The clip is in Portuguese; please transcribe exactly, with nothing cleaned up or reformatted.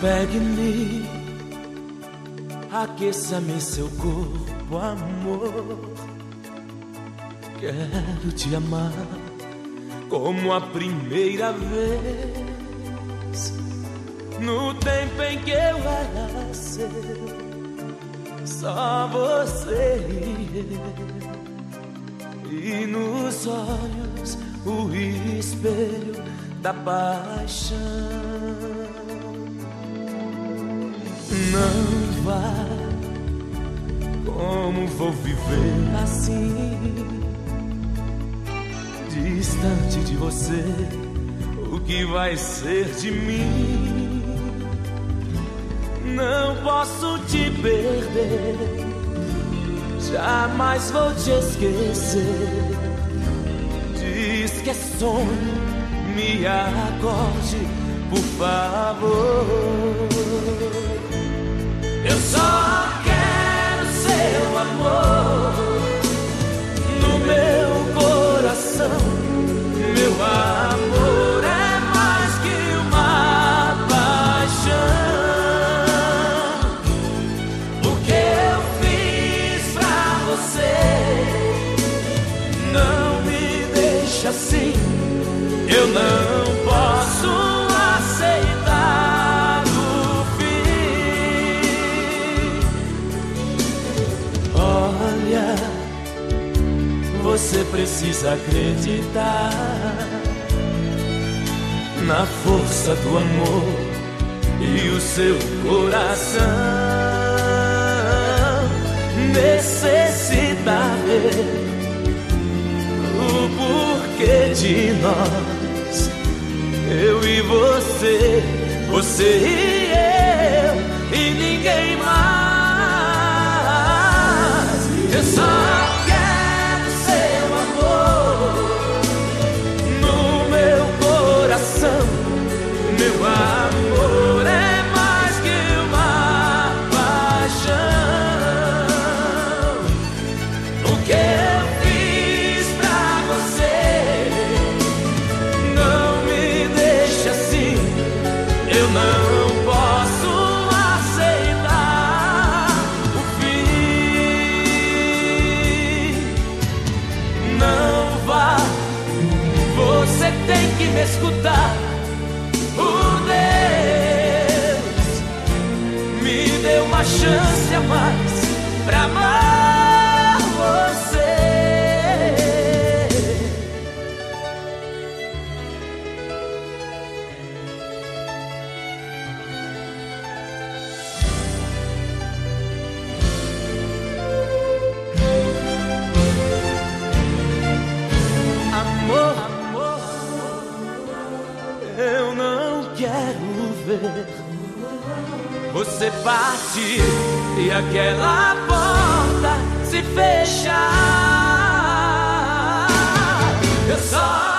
Pegue-me, aqueça-me seu corpo, amor. Quero te amar como a primeira vez, no tempo em que eu era seu, só você e eu, e nos olhos o espelho da paixão. Não vá, como vou viver assim, distante de você, o que vai ser de mim? Não posso te perder, jamais vou te esquecer. Diz que é sonho, me acorde, por favor. Eu só quero seu amor no meu coração. Meu amor é mais que uma paixão. O que eu fiz pra você não me deixa assim. Eu não posso aceitar o fim. Olha, você precisa acreditar na força do amor e o seu coração necessita ver o porquê de nós, eu e você, você e eu e ninguém mais. Eu só quero seu amor no meu coração. Meu amor é mais que uma paixão. O que eu fiz pra você não me deixa assim. Eu não posso aceitar o fim. Não vá, você tem que me escutar. Por Deus, me dê uma chance a mais pra amar você. Amor, amor, eu não quero ver você partir e aquela porta se fechar. Eu só